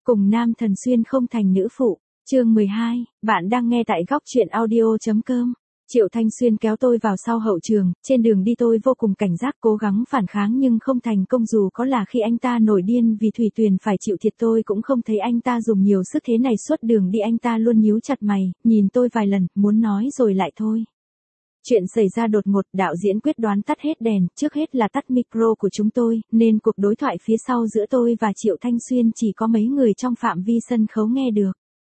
Cùng nam thần xuyên không thành nữ phụ. Chương 12, bạn đang nghe tại góc truyện audio.com. Triệu Thanh Xuyên kéo tôi vào sau hậu trường, trên đường đi tôi vô cùng cảnh giác cố gắng phản kháng nhưng không thành công, dù có là khi anh ta nổi điên vì Thủy Tuyền phải chịu thiệt tôi cũng không thấy anh ta dùng nhiều sức thế này. Suốt đường đi anh ta luôn nhíu chặt mày, nhìn tôi vài lần, muốn nói rồi lại thôi. Chuyện xảy ra đột ngột, đạo diễn quyết đoán tắt hết đèn, trước hết là tắt micro của chúng tôi, nên cuộc đối thoại phía sau giữa tôi và Triệu Thanh Xuyên chỉ có mấy người trong phạm vi sân khấu nghe được.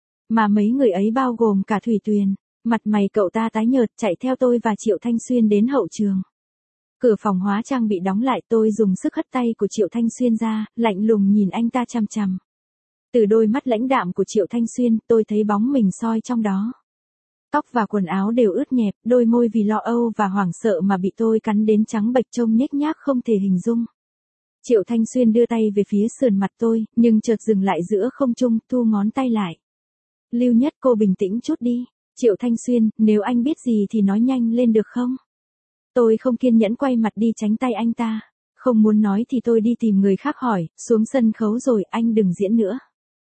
Mà mấy người ấy bao gồm cả Thủy Tuyền. Mặt mày cậu ta tái nhợt chạy theo tôi và Triệu Thanh Xuyên đến hậu trường. Cửa phòng hóa trang bị đóng lại, tôi dùng sức hất tay của Triệu Thanh Xuyên ra, lạnh lùng nhìn anh ta chằm chằm. Từ đôi mắt lãnh đạm của Triệu Thanh Xuyên, tôi thấy bóng mình soi trong đó. Tóc và quần áo đều ướt nhẹp, đôi môi vì lo âu và hoảng sợ mà bị tôi cắn đến trắng bệch trông nhếch nhác không thể hình dung. Triệu Thanh Xuyên đưa tay về phía sườn mặt tôi, nhưng chợt dừng lại giữa không trung, thu ngón tay lại. Lưu Nhất, cô bình tĩnh chút đi. Triệu Thanh Xuyên, nếu anh biết gì thì nói nhanh lên được không? Tôi không kiên nhẫn quay mặt đi tránh tay anh ta. Không muốn nói thì tôi đi tìm người khác hỏi, xuống sân khấu rồi, anh đừng diễn nữa.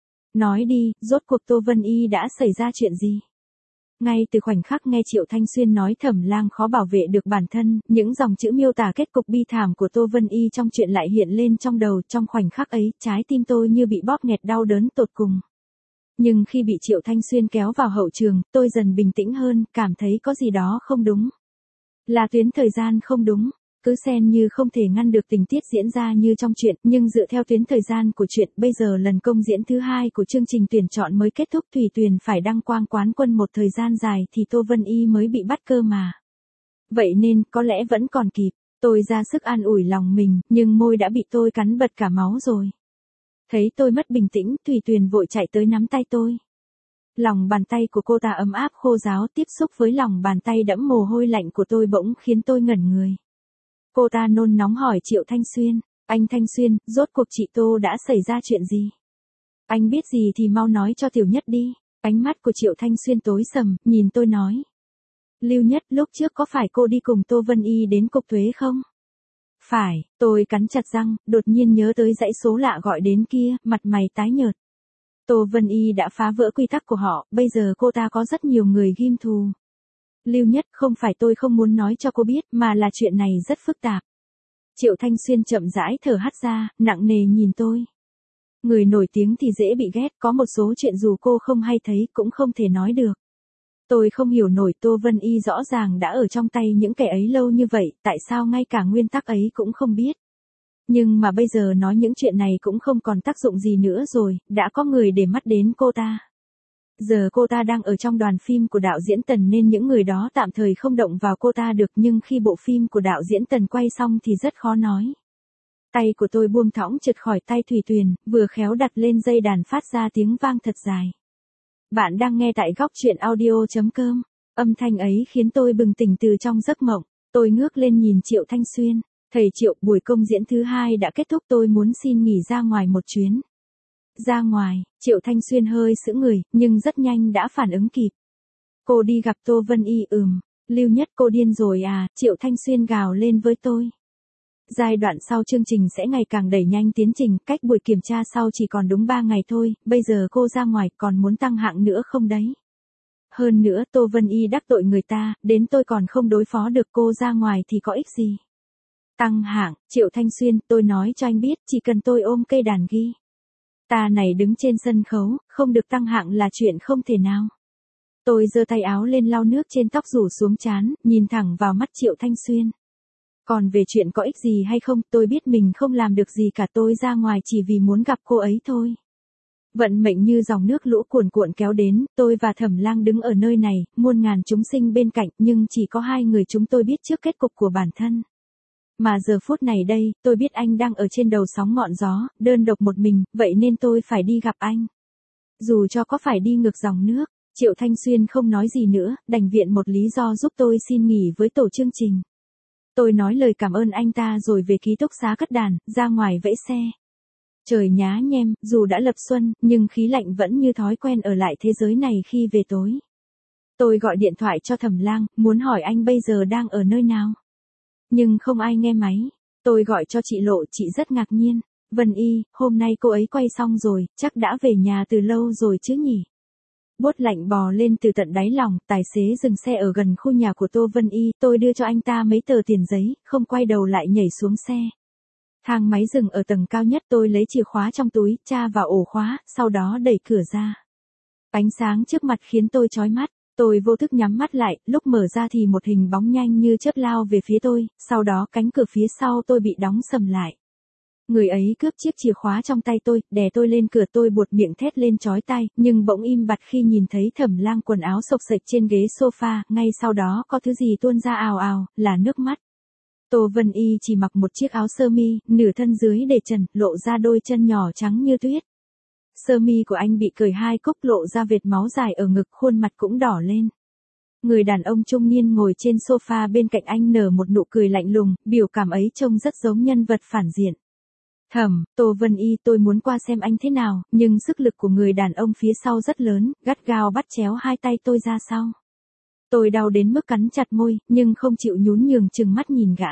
Nói đi, rốt cuộc Tô Vân Y đã xảy ra chuyện gì? Ngay từ khoảnh khắc nghe Triệu Thanh Xuyên nói Thẩm Lang khó bảo vệ được bản thân, những dòng chữ miêu tả kết cục bi thảm của Tô Vân Y trong chuyện lại hiện lên trong đầu. Trong khoảnh khắc ấy, trái tim tôi như bị bóp nghẹt đau đớn tột cùng. Nhưng khi bị Triệu Thanh Xuyên kéo vào hậu trường, tôi dần bình tĩnh hơn, cảm thấy có gì đó không đúng. Là tuyến thời gian không đúng, cứ xen như không thể ngăn được tình tiết diễn ra như trong chuyện, nhưng dựa theo tuyến thời gian của chuyện, bây giờ lần công diễn thứ 2 của chương trình tuyển chọn mới kết thúc, Thủy Tuyền phải đăng quang quán quân một thời gian dài thì Tô Vân Y mới bị bắt cơ mà. Vậy nên, có lẽ vẫn còn kịp, tôi ra sức an ủi lòng mình, nhưng môi đã bị tôi cắn bật cả máu rồi. Thấy tôi mất bình tĩnh, Thủy Tuyền vội chạy tới nắm tay tôi. Lòng bàn tay của cô ta ấm áp khô ráo, tiếp xúc với lòng bàn tay đẫm mồ hôi lạnh của tôi bỗng khiến tôi ngẩn người. Cô ta nôn nóng hỏi Triệu Thanh Xuyên, anh Thanh Xuyên, rốt cuộc chị Tô đã xảy ra chuyện gì? Anh biết gì thì mau nói cho Tiểu Nhất đi. Ánh mắt của Triệu Thanh Xuyên tối sầm, nhìn tôi nói. Lưu Nhất, lúc trước có phải cô đi cùng Tô Vân Y đến cục thuế không? Phải, tôi cắn chặt răng, đột nhiên nhớ tới dãy số lạ gọi đến kia, mặt mày tái nhợt. Tô Vân Y đã phá vỡ quy tắc của họ, bây giờ cô ta có rất nhiều người ghim thù. Lưu Nhất, không phải tôi không muốn nói cho cô biết, mà là chuyện này rất phức tạp. Triệu Thanh Xuyên chậm rãi thở hắt ra, nặng nề nhìn tôi. Người nổi tiếng thì dễ bị ghét, có một số chuyện dù cô không hay thấy cũng không thể nói được. Tôi không hiểu nổi, Tô Vân Y rõ ràng đã ở trong tay những kẻ ấy lâu như vậy, tại sao ngay cả nguyên tắc ấy cũng không biết. Nhưng mà bây giờ nói những chuyện này cũng không còn tác dụng gì nữa rồi, đã có người để mắt đến cô ta. Giờ cô ta đang ở trong đoàn phim của đạo diễn Tần nên những người đó tạm thời không động vào cô ta được, nhưng khi bộ phim của đạo diễn Tần quay xong thì rất khó nói. Tay của tôi buông thõng trượt khỏi tay Thủy Tuyền, vừa khéo đặt lên dây đàn phát ra tiếng vang thật dài. Bạn đang nghe tại góc truyện audio.com. Âm thanh ấy khiến tôi bừng tỉnh từ trong giấc mộng. Tôi ngước lên nhìn Triệu Thanh Xuyên. Thầy Triệu, buổi công diễn thứ 2 đã kết thúc, tôi muốn xin nghỉ ra ngoài một chuyến. Ra ngoài, Triệu Thanh Xuyên hơi sững người, nhưng rất nhanh đã phản ứng kịp. Cô đi gặp Tô Vân Y? Lưu Nhất, cô điên rồi à? Triệu Thanh Xuyên gào lên với tôi. Giai đoạn sau chương trình sẽ ngày càng đẩy nhanh tiến trình, cách buổi kiểm tra sau chỉ còn đúng 3 ngày thôi, bây giờ cô ra ngoài còn muốn tăng hạng nữa không đấy? Hơn nữa Tô Vân Y đắc tội người ta, đến tôi còn không đối phó được, cô ra ngoài thì có ích gì? Tăng hạng, Triệu Thanh Xuyên, tôi nói cho anh biết, chỉ cần tôi ôm cây đàn ghi. Ta này đứng trên sân khấu, không được tăng hạng là chuyện không thể nào. Tôi giơ tay áo lên lau nước trên tóc rủ xuống trán, nhìn thẳng vào mắt Triệu Thanh Xuyên. Còn về chuyện có ích gì hay không, tôi biết mình không làm được gì cả, tôi ra ngoài chỉ vì muốn gặp cô ấy thôi. Vận mệnh như dòng nước lũ cuồn cuộn kéo đến, tôi và Thẩm Lang đứng ở nơi này, muôn ngàn chúng sinh bên cạnh, nhưng chỉ có hai người chúng tôi biết trước kết cục của bản thân. Mà giờ phút này đây, tôi biết anh đang ở trên đầu sóng ngọn gió, đơn độc một mình, vậy nên tôi phải đi gặp anh. Dù cho có phải đi ngược dòng nước. Triệu Thanh Xuyên không nói gì nữa, đành viện một lý do giúp tôi xin nghỉ với tổ chương trình. Tôi nói lời cảm ơn anh ta rồi về ký túc xá cất đàn, ra ngoài vẫy xe. Trời nhá nhem, dù đã lập xuân, nhưng khí lạnh vẫn như thói quen ở lại thế giới này khi về tối. Tôi gọi điện thoại cho Thẩm Lang, muốn hỏi anh bây giờ đang ở nơi nào. Nhưng không ai nghe máy. Tôi gọi cho chị Lộ, chị rất ngạc nhiên. Vân Y, hôm nay cô ấy quay xong rồi, chắc đã về nhà từ lâu rồi chứ nhỉ? Bốt lạnh bò lên từ tận đáy lòng, tài xế dừng xe ở gần khu nhà của Tô Vân Y, tôi đưa cho anh ta mấy tờ tiền giấy, không quay đầu lại nhảy xuống xe. Thang máy dừng ở tầng cao nhất, tôi lấy chìa khóa trong túi, tra vào ổ khóa, sau đó đẩy cửa ra. Ánh sáng trước mặt khiến tôi chói mắt, tôi vô thức nhắm mắt lại, lúc mở ra thì một hình bóng nhanh như chớp lao về phía tôi, sau đó cánh cửa phía sau tôi bị đóng sầm lại. Người ấy cướp chiếc chìa khóa trong tay tôi, đè tôi lên cửa, tôi buột miệng thét lên chói tai, nhưng bỗng im bặt khi nhìn thấy Thẩm Lang quần áo xộc xệch trên ghế sofa, ngay sau đó có thứ gì tuôn ra ào ào, là nước mắt. Tô Vân Y chỉ mặc một chiếc áo sơ mi, nửa thân dưới để trần, lộ ra đôi chân nhỏ trắng như tuyết. Sơ mi của anh bị cởi hai cúc, lộ ra vệt máu dài ở ngực, khuôn mặt cũng đỏ lên. Người đàn ông trung niên ngồi trên sofa bên cạnh anh nở một nụ cười lạnh lùng, biểu cảm ấy trông rất giống nhân vật phản diện. Tô Vân Y, tôi muốn qua xem anh thế nào, nhưng sức lực của người đàn ông phía sau rất lớn, gắt gao bắt chéo hai tay tôi ra sau. Tôi đau đến mức cắn chặt môi, nhưng không chịu nhún nhường, trừng mắt nhìn gã.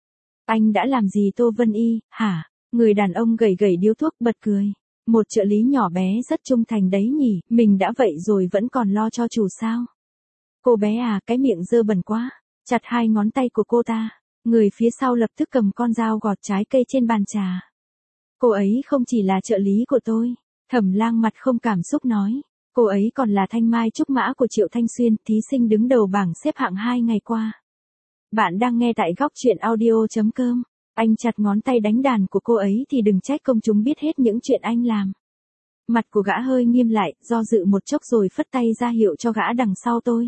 Anh đã làm gì Tô Vân Y, hả? Người đàn ông gẩy gẩy điếu thuốc, bật cười. Một trợ lý nhỏ bé rất trung thành đấy nhỉ, mình đã vậy rồi vẫn còn lo cho chủ sao? Cô bé à, cái miệng dơ bẩn quá. Chặt hai ngón tay của cô ta. Người phía sau lập tức cầm con dao gọt trái cây trên bàn trà. Cô ấy không chỉ là trợ lý của tôi. Thẩm Lang mặt không cảm xúc nói. Cô ấy còn là thanh mai trúc mã của Triệu Thanh Xuyên, thí sinh đứng đầu bảng xếp hạng 2 ngày qua. Bạn đang nghe tại góc truyện audio.com. Anh chặt ngón tay đánh đàn của cô ấy thì đừng trách công chúng biết hết những chuyện anh làm. Mặt của gã hơi nghiêm lại, do dự một chốc rồi phất tay ra hiệu cho gã đằng sau tôi.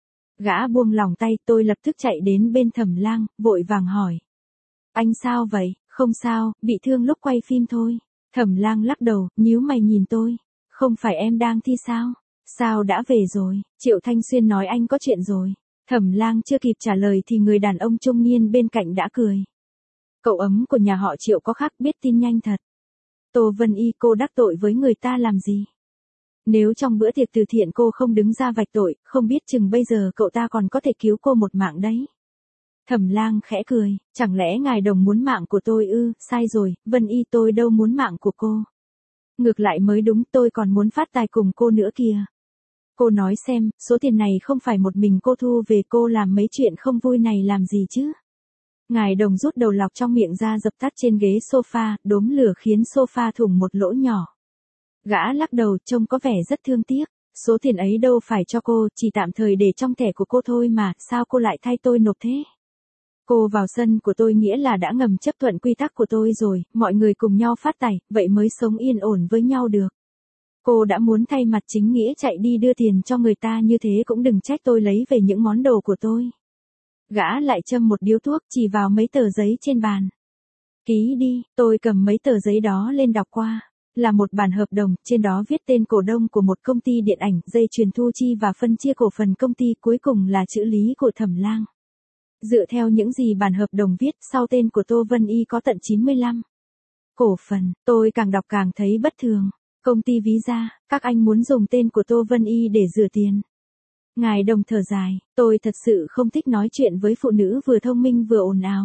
Gã buông lỏng tay, tôi lập tức chạy đến bên Thẩm Lang, vội vàng hỏi. Anh sao vậy? Không sao, bị thương lúc quay phim thôi. Thẩm Lang lắc đầu, nhíu mày nhìn tôi. Không phải em đang thi sao? Sao đã về rồi? Triệu Thanh Xuyên nói anh có chuyện rồi. Thẩm Lang chưa kịp trả lời thì người đàn ông trung niên bên cạnh đã cười. Cậu ấm của nhà họ Triệu có khác, biết tin nhanh thật. Tô Vân Y, cô đắc tội với người ta làm gì? Nếu trong bữa tiệc từ thiện cô không đứng ra vạch tội, không biết chừng bây giờ cậu ta còn có thể cứu cô một mạng đấy. Thẩm Lang khẽ cười, chẳng lẽ ngài Đồng muốn mạng của tôi ư? Sai rồi, Vân Y, tôi đâu muốn mạng của cô. Ngược lại mới đúng, tôi còn muốn phát tài cùng cô nữa kìa. Cô nói xem, số tiền này không phải một mình cô thu về, cô làm mấy chuyện không vui này làm gì chứ? Ngài Đồng rút đầu lọc trong miệng ra dập tắt trên ghế sofa, đốm lửa khiến sofa thủng một lỗ nhỏ. Gã lắc đầu, trông có vẻ rất thương tiếc. Số tiền ấy đâu phải cho cô, chỉ tạm thời để trong thẻ của cô thôi mà, sao cô lại thay tôi nộp thế? Cô vào sân của tôi nghĩa là đã ngầm chấp thuận quy tắc của tôi rồi, mọi người cùng nhau phát tài, vậy mới sống yên ổn với nhau được. Cô đã muốn thay mặt chính nghĩa chạy đi đưa tiền cho người ta như thế cũng đừng trách tôi lấy về những món đồ của tôi. Gã lại châm một điếu thuốc, chỉ vào mấy tờ giấy trên bàn. Ký đi, tôi cầm mấy tờ giấy đó lên đọc qua. Là một bản hợp đồng, trên đó viết tên cổ đông của một công ty điện ảnh, dây chuyền thu chi và phân chia cổ phần công ty, cuối cùng là chữ lý của Thẩm Lang. Dựa theo những gì bản hợp đồng viết, sau tên của Tô Vân Y có tận 95 cổ phần, tôi càng đọc càng thấy bất thường. Công ty ví ra, các anh muốn dùng tên của Tô Vân Y để rửa tiền. Ngài Đồng thở dài, tôi thật sự không thích nói chuyện với phụ nữ vừa thông minh vừa ồn ào.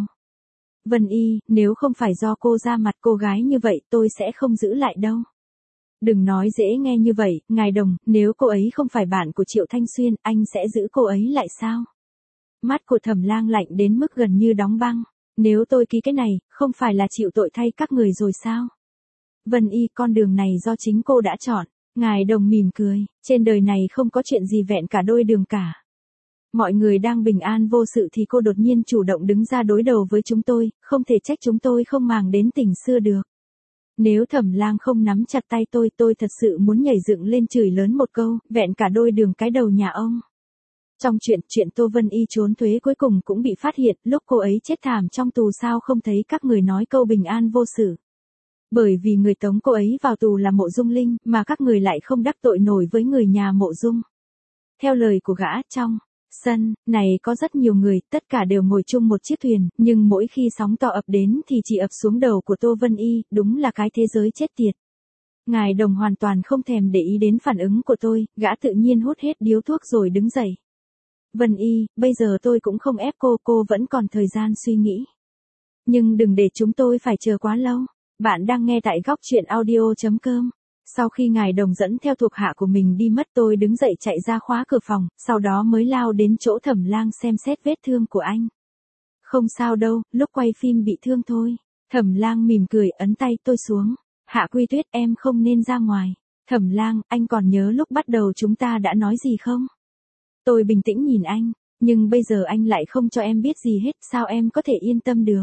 Vân Y, nếu không phải do cô ra mặt cô gái như vậy tôi sẽ không giữ lại đâu. Đừng nói dễ nghe như vậy, ngài Đồng, nếu cô ấy không phải bạn của Triệu Thanh Xuyên, anh sẽ giữ cô ấy lại sao? Mắt của Thẩm Lang lạnh đến mức gần như đóng băng. Nếu tôi ký cái này, không phải là chịu tội thay các người rồi sao? Vân Y, con đường này do chính cô đã chọn. Ngài Đồng mỉm cười, trên đời này không có chuyện gì vẹn cả đôi đường cả. Mọi người đang bình an vô sự thì cô đột nhiên chủ động đứng ra đối đầu với chúng tôi, không thể trách chúng tôi không màng đến tình xưa được. Nếu Thẩm Lang không nắm chặt tay tôi thật sự muốn nhảy dựng lên chửi lớn một câu, vẹn cả đôi đường cái đầu nhà ông. Trong chuyện Tô Vân Y trốn thuế cuối cùng cũng bị phát hiện, lúc cô ấy chết thảm trong tù sao không thấy các người nói câu bình an vô sự. Bởi vì người tống cô ấy vào tù là Mộ Dung Linh, mà các người lại không đắc tội nổi với người nhà Mộ Dung. Theo lời của gã, trong sân này có rất nhiều người, tất cả đều ngồi chung một chiếc thuyền, nhưng mỗi khi sóng to ập đến thì chỉ ập xuống đầu của Tô Vân Y, đúng là cái thế giới chết tiệt. Ngài Đồng hoàn toàn không thèm để ý đến phản ứng của tôi, gã tự nhiên hút hết điếu thuốc rồi đứng dậy. Vân Y, bây giờ tôi cũng không ép cô vẫn còn thời gian suy nghĩ. Nhưng đừng để chúng tôi phải chờ quá lâu. Bạn đang nghe tại góc chuyện audio.com. Sau khi ngài Đồng dẫn theo thuộc hạ của mình đi mất, tôi đứng dậy chạy ra khóa cửa phòng, sau đó mới lao đến chỗ Thẩm Lang xem xét vết thương của anh. Không sao đâu, lúc quay phim bị thương thôi. Thẩm Lang mỉm cười ấn tay tôi xuống. Hạ Quy Tuyết, em không nên ra ngoài. Thẩm Lang, anh còn nhớ lúc bắt đầu chúng ta đã nói gì không? Tôi bình tĩnh nhìn anh, nhưng bây giờ anh lại không cho em biết gì hết, sao em có thể yên tâm được?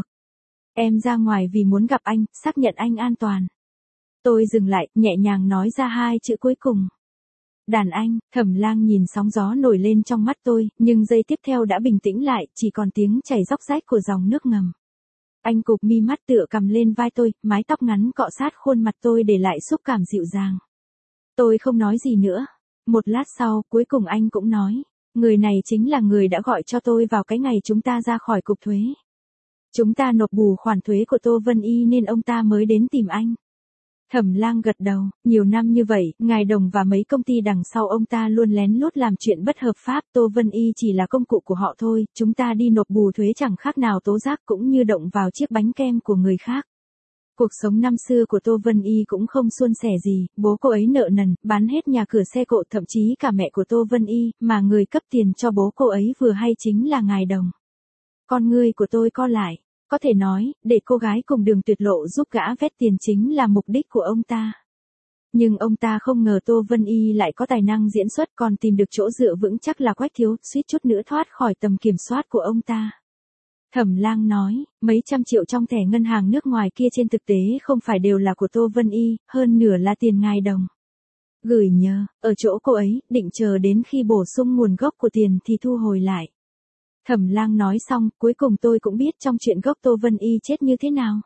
Em ra ngoài vì muốn gặp anh, xác nhận anh an toàn. Tôi dừng lại, nhẹ nhàng nói ra hai chữ cuối cùng. Đàn anh. Thẩm Lang nhìn sóng gió nổi lên trong mắt tôi, nhưng giây tiếp theo đã bình tĩnh lại, chỉ còn tiếng chảy róc rách của dòng nước ngầm. Anh cụp mi mắt tựa cầm lên vai tôi, mái tóc ngắn cọ sát khuôn mặt tôi để lại xúc cảm dịu dàng. Tôi không nói gì nữa. Một lát sau, cuối cùng anh cũng nói, người này chính là người đã gọi cho tôi vào cái ngày chúng ta ra khỏi cục thuế. Chúng ta nộp bù khoản thuế của Tô Vân Y nên ông ta mới đến tìm anh. Thẩm Lang gật đầu, nhiều năm như vậy, ngài Đồng và mấy công ty đằng sau ông ta luôn lén lút làm chuyện bất hợp pháp, Tô Vân Y chỉ là công cụ của họ thôi, chúng ta đi nộp bù thuế chẳng khác nào tố giác cũng như động vào chiếc bánh kem của người khác. Cuộc sống năm xưa của Tô Vân Y cũng không suôn sẻ gì, bố cô ấy nợ nần, bán hết nhà cửa xe cộ, thậm chí cả mẹ của Tô Vân Y, mà người cấp tiền cho bố cô ấy vừa hay chính là ngài Đồng. Con ngươi của tôi co lại. Có thể nói, để cô gái cùng đường tuyệt lộ giúp gã vét tiền chính là mục đích của ông ta. Nhưng ông ta không ngờ Tô Vân Y lại có tài năng diễn xuất, còn tìm được chỗ dựa vững chắc là Quách Thiếu, suýt chút nữa thoát khỏi tầm kiểm soát của ông ta. Thẩm Lang nói, mấy trăm triệu trong thẻ ngân hàng nước ngoài kia trên thực tế không phải đều là của Tô Vân Y, hơn nửa là tiền ngài Đồng gửi nhờ, ở chỗ cô ấy, định chờ đến khi bổ sung nguồn gốc của tiền thì thu hồi lại. Thẩm Lang nói xong, cuối cùng tôi cũng biết trong chuyện gốc Tô Vân Y chết như thế nào.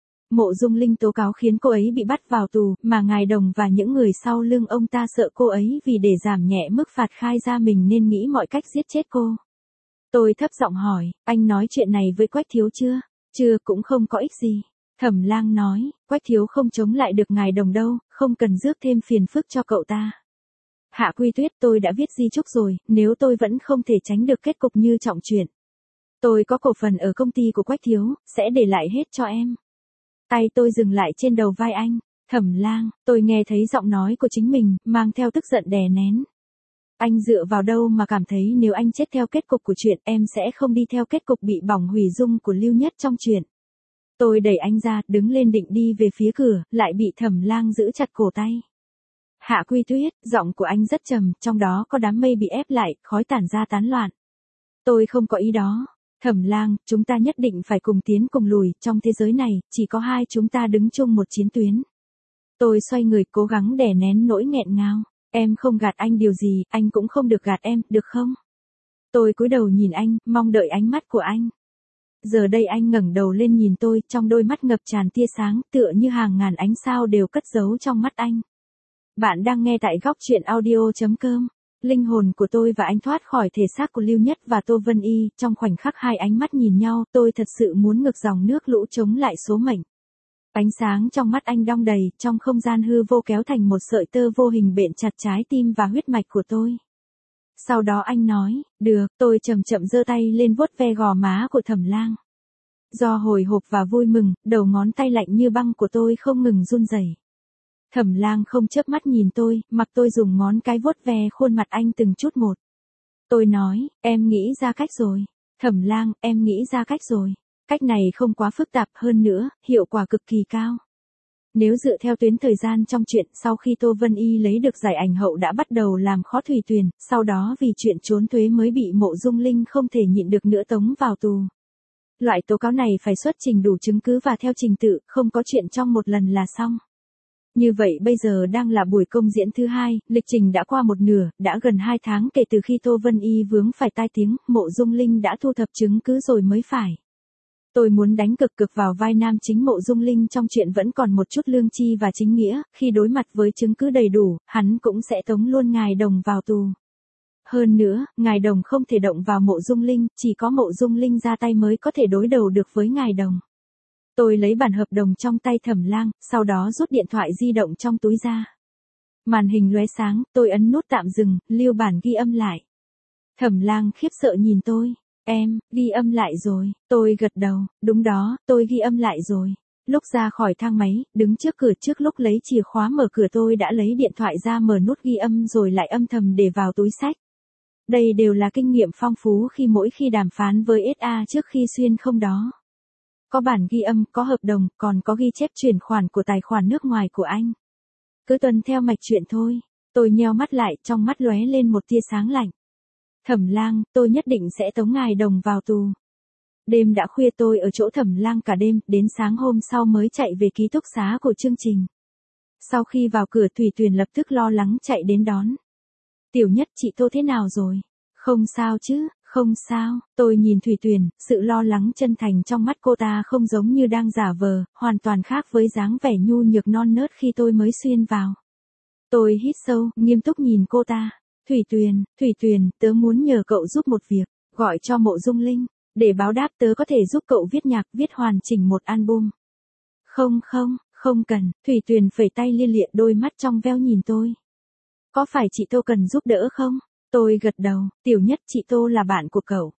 Mộ Dung Linh tố cáo khiến cô ấy bị bắt vào tù, mà ngài Đồng và những người sau lưng ông ta sợ cô ấy vì để giảm nhẹ mức phạt khai ra mình nên nghĩ mọi cách giết chết cô. Tôi thấp giọng hỏi, anh nói chuyện này với Quách Thiếu chưa? Chưa, cũng không có ích gì. Thẩm Lang nói, Quách Thiếu không chống lại được ngài Đồng đâu, không cần rước thêm phiền phức cho cậu ta. Hạ Quy Tuyết, tôi đã viết di chúc rồi, nếu tôi vẫn không thể tránh được kết cục như Trọng Chuyện. Tôi có cổ phần ở công ty của Quách Thiếu, sẽ để lại hết cho em. Tay tôi dừng lại trên đầu vai anh. Thẩm Lang, tôi nghe thấy giọng nói của chính mình, mang theo tức giận đè nén. Anh dựa vào đâu mà cảm thấy nếu anh chết theo kết cục của chuyện, em sẽ không đi theo kết cục bị bỏng hủy dung của Lưu Nhất trong chuyện. Tôi đẩy anh ra, đứng lên định đi về phía cửa, lại bị Thẩm Lang giữ chặt cổ tay. Hạ Quy Tuyết, giọng của anh rất trầm, trong đó có đám mây bị ép lại, khói tản ra tán loạn. Tôi không có ý đó. Thẩm Lang, chúng ta nhất định phải cùng tiến cùng lùi, trong thế giới này, chỉ có hai chúng ta đứng chung một chiến tuyến. Tôi xoay người cố gắng đè nén nỗi nghẹn ngào. Em không gạt anh điều gì, anh cũng không được gạt em, được không? Tôi cúi đầu nhìn anh, mong đợi ánh mắt của anh. Giờ đây anh ngẩng đầu lên nhìn tôi, trong đôi mắt ngập tràn tia sáng, tựa như hàng ngàn ánh sao đều cất giấu trong mắt anh. Bạn đang nghe tại góc chuyện audio.com. Linh hồn của tôi và anh thoát khỏi thể xác của Lưu Nhất và Tô Vân Y, trong khoảnh khắc hai ánh mắt nhìn nhau, tôi thật sự muốn ngược dòng nước lũ chống lại số mệnh. Ánh sáng trong mắt anh đong đầy, trong không gian hư vô kéo thành một sợi tơ vô hình bện chặt trái tim và huyết mạch của tôi. Sau đó anh nói, được, tôi chậm chậm giơ tay lên vuốt ve gò má của Thẩm Lang. Do hồi hộp và vui mừng, đầu ngón tay lạnh như băng của tôi không ngừng run rẩy. Thẩm Lang không chớp mắt nhìn tôi, mặc tôi dùng ngón cái vuốt ve khuôn mặt anh từng chút một. Tôi nói, em nghĩ ra cách rồi. Thẩm Lang, em nghĩ ra cách rồi. Cách này không quá phức tạp, hơn nữa, hiệu quả cực kỳ cao. Nếu dựa theo tuyến thời gian trong chuyện, sau khi Tô Vân Y lấy được giải ảnh hậu đã bắt đầu làm khó Thủy Tuyền, sau đó vì chuyện trốn thuế mới bị Mộ Dung Linh không thể nhịn được nữa tống vào tù. Loại tố cáo này phải xuất trình đủ chứng cứ và theo trình tự, không có chuyện trong một lần là xong. Như vậy bây giờ đang là buổi công diễn thứ hai, lịch trình đã qua một nửa, đã gần 2 tháng kể từ khi Tô Vân Y vướng phải tai tiếng, Mộ Dung Linh đã thu thập chứng cứ rồi mới phải. Tôi muốn đánh cực cực vào vai nam chính Mộ Dung Linh trong chuyện vẫn còn một chút lương tri và chính nghĩa, khi đối mặt với chứng cứ đầy đủ, hắn cũng sẽ tống luôn ngài Đồng vào tù. Hơn nữa, ngài Đồng không thể động vào Mộ Dung Linh, chỉ có Mộ Dung Linh ra tay mới có thể đối đầu được với ngài Đồng. Tôi lấy bản hợp đồng trong tay Thẩm Lang, sau đó rút điện thoại di động trong túi ra. Màn hình lóe sáng, tôi ấn nút tạm dừng, lưu bản ghi âm lại. Thẩm Lang khiếp sợ nhìn tôi. Em, ghi âm lại rồi. Tôi gật đầu, đúng đó, tôi ghi âm lại rồi. Lúc ra khỏi thang máy, đứng trước cửa trước lúc lấy chìa khóa mở cửa tôi đã lấy điện thoại ra mở nút ghi âm rồi lại âm thầm để vào túi xách. Đây đều là kinh nghiệm phong phú mỗi khi đàm phán với SA trước khi xuyên không đó. Có bản ghi âm, có hợp đồng, còn có ghi chép chuyển khoản của tài khoản nước ngoài của anh. Cứ tuân theo mạch chuyện thôi. Tôi nheo mắt lại, trong mắt lóe lên một tia sáng lạnh. Thẩm Lang, tôi nhất định sẽ tống ngài Đồng vào tù. Đêm đã khuya tôi ở chỗ Thẩm Lang cả đêm, đến sáng hôm sau mới chạy về ký túc xá của chương trình. Sau khi vào cửa Thủy Tuyền lập tức lo lắng chạy đến đón. Tiểu Nhất, chị Tô thế nào rồi? Không sao chứ, không sao. Tôi nhìn Thủy Tuyền, sự lo lắng chân thành trong mắt cô ta không giống như đang giả vờ, hoàn toàn khác với dáng vẻ nhu nhược non nớt khi tôi mới xuyên vào. Tôi hít sâu, nghiêm túc nhìn cô ta. Thủy Tuyền, tớ muốn nhờ cậu giúp một việc, gọi cho Mộ Dung Linh. Để báo đáp tớ có thể giúp cậu viết nhạc, viết hoàn chỉnh một album. Không cần, Thủy Tuyền phẩy tay lia lịa, đôi mắt trong veo nhìn tôi. Có phải chị Tô cần giúp đỡ không? Tôi gật đầu, Tiểu Nhất, chị Tô là bạn của cậu.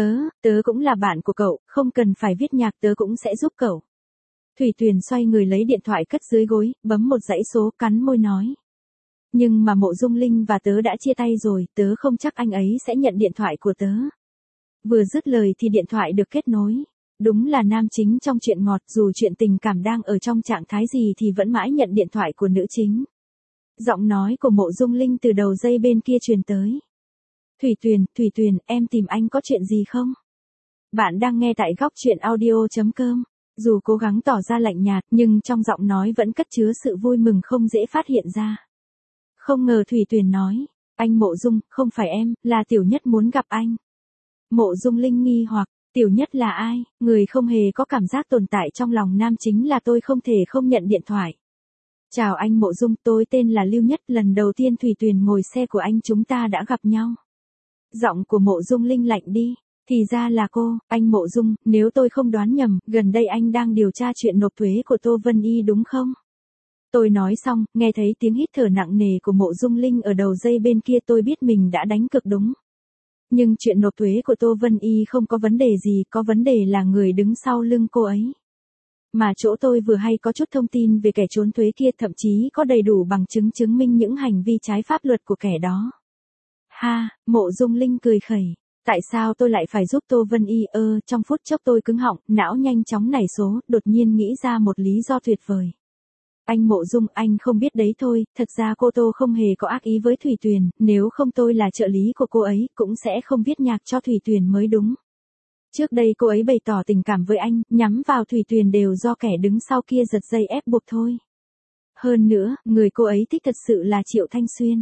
Tớ cũng là bạn của cậu, không cần phải viết nhạc tớ cũng sẽ giúp cậu. Thủy Tuyền xoay người lấy điện thoại cất dưới gối, bấm một dãy số, cắn môi nói. Nhưng mà Mộ Dung Linh và tớ đã chia tay rồi, tớ không chắc anh ấy sẽ nhận điện thoại của tớ. Vừa dứt lời thì điện thoại được kết nối. Đúng là nam chính trong chuyện ngọt, dù chuyện tình cảm đang ở trong trạng thái gì thì vẫn mãi nhận điện thoại của nữ chính. Giọng nói của Mộ Dung Linh từ đầu dây bên kia truyền tới. Thủy Tuyền, em tìm anh có chuyện gì không? Bạn đang nghe tại góc truyện audio.com. Dù cố gắng tỏ ra lạnh nhạt nhưng trong giọng nói vẫn cất chứa sự vui mừng không dễ phát hiện ra. Không ngờ Thủy Tuyền nói, anh Mộ Dung, không phải em, là Tiểu Nhất muốn gặp anh. Mộ Dung Linh nghi hoặc, Tiểu Nhất là ai? Người không hề có cảm giác tồn tại trong lòng nam chính là tôi không thể không nhận điện thoại. Chào anh Mộ Dung, tôi tên là Lưu Nhất, lần đầu tiên Thủy Tuyền ngồi xe của anh chúng ta đã gặp nhau. Giọng của Mộ Dung Linh lạnh đi, thì ra là cô, anh Mộ Dung, nếu tôi không đoán nhầm, gần đây anh đang điều tra chuyện nộp thuế của Tô Vân Y đúng không? Tôi nói xong, nghe thấy tiếng hít thở nặng nề của Mộ Dung Linh ở đầu dây bên kia tôi biết mình đã đánh cược đúng. Nhưng chuyện nộp thuế của Tô Vân Y không có vấn đề gì, có vấn đề là người đứng sau lưng cô ấy. Mà chỗ tôi vừa hay có chút thông tin về kẻ trốn thuế kia, thậm chí có đầy đủ bằng chứng chứng minh những hành vi trái pháp luật của kẻ đó. Ha, Mộ Dung Linh cười khẩy. Tại sao tôi lại phải giúp Tô Vân Y? Trong phút chốc tôi cứng họng, não nhanh chóng nảy số, đột nhiên nghĩ ra một lý do tuyệt vời. Anh Mộ Dung, anh không biết đấy thôi, thật ra cô Tô không hề có ác ý với Thủy Tuyền, nếu không tôi là trợ lý của cô ấy, cũng sẽ không viết nhạc cho Thủy Tuyền mới đúng. Trước đây cô ấy bày tỏ tình cảm với anh, nhắm vào Thủy Tuyền đều do kẻ đứng sau kia giật dây ép buộc thôi. Hơn nữa, người cô ấy thích thật sự là Triệu Thanh Xuyên.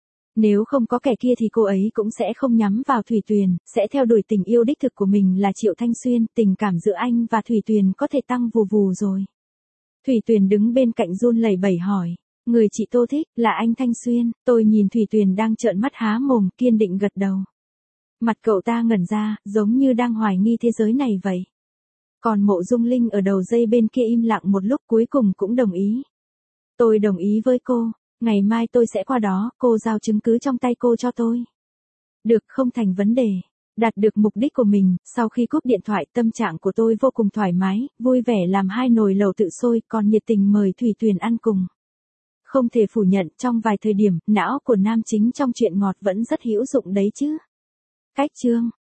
Nếu không có kẻ kia thì cô ấy cũng sẽ không nhắm vào Thủy Tuyền, sẽ theo đuổi tình yêu đích thực của mình là Triệu Thanh Xuyên, tình cảm giữa anh và Thủy Tuyền có thể tăng vù vù rồi. Thủy Tuyền đứng bên cạnh run lẩy bẩy hỏi, người chị Tô thích, là anh Thanh Xuyên. Tôi nhìn Thủy Tuyền đang trợn mắt há mồm, kiên định gật đầu. Mặt cậu ta ngẩn ra, giống như đang hoài nghi thế giới này vậy. Còn Mộ Dung Linh ở đầu dây bên kia im lặng một lúc cuối cùng cũng đồng ý. Tôi đồng ý với cô, ngày mai tôi sẽ qua đó, cô giao chứng cứ trong tay cô cho tôi. Được, không thành vấn đề. Đạt được mục đích của mình, sau khi cúp điện thoại tâm trạng của tôi vô cùng thoải mái, vui vẻ làm 2 nồi lẩu tự sôi, còn nhiệt tình mời Thủy Tuyền ăn cùng. Không thể phủ nhận, trong vài thời điểm, não của nam chính trong chuyện ngọt vẫn rất hữu dụng đấy chứ. Cách chương